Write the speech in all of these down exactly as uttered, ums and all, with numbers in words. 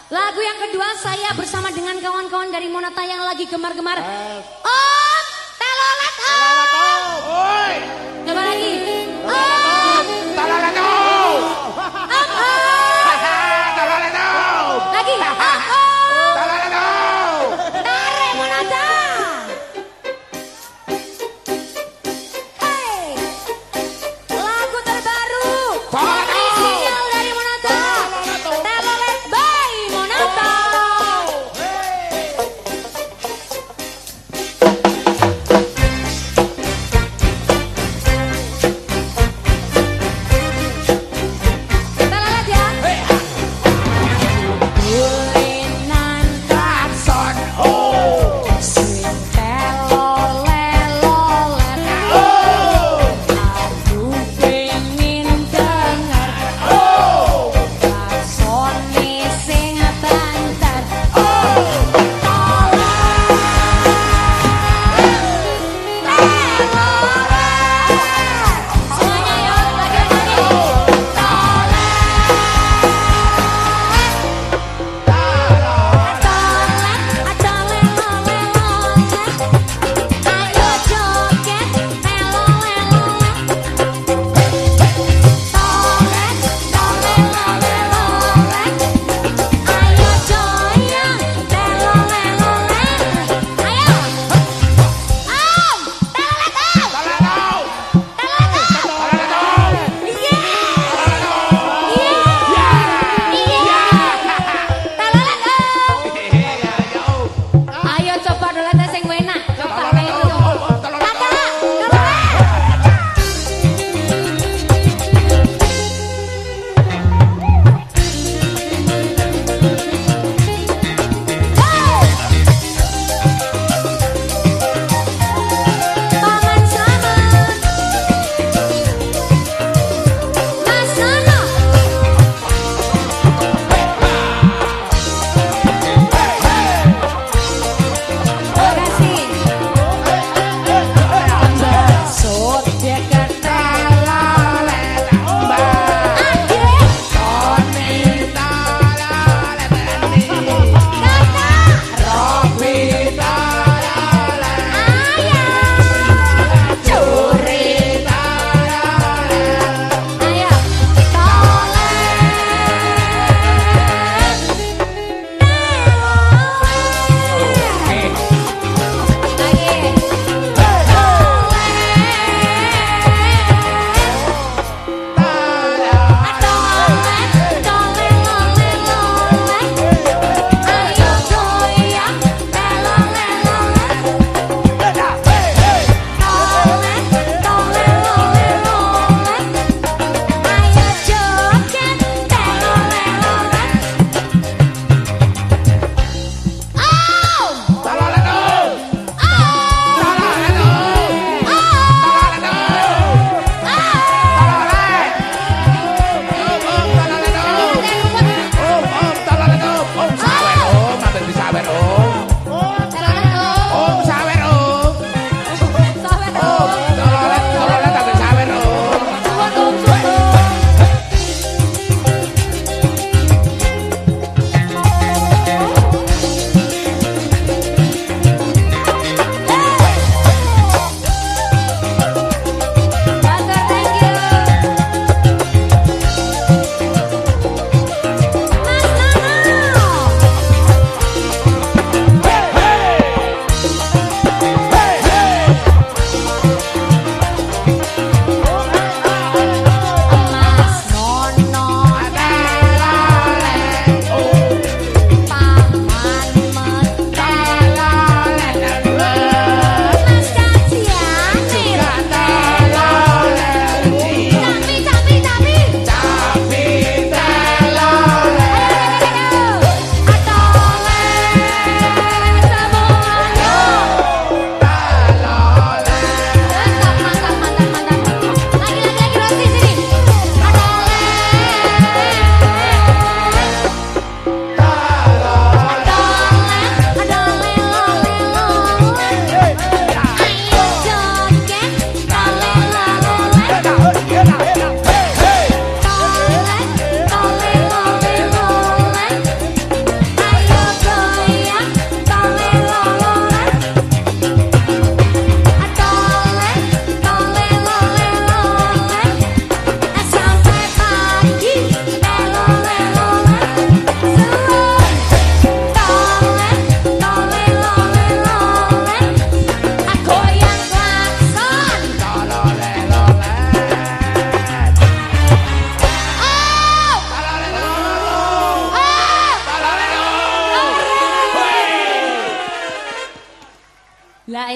Lagu yang kedua saya bersama dengan kawan-kawan dari Monata yang lagi gemar-gemar. Om, telolet om. Oi. Coba lagi. Om, Telolet om. Om, om. Telolet om. Lagi. Om, om. Telolet om. Tarik Monata. Hey, lagu terbaru. Original dari Monata. Telolet by Monata.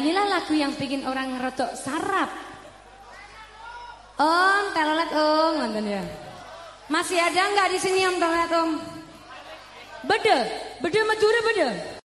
inilah lagu yang bikin orang rotok sarap. Om, telolet om, nonton ya. Masih ada nggak di sini om telolet om? Bede, bede Madura bede.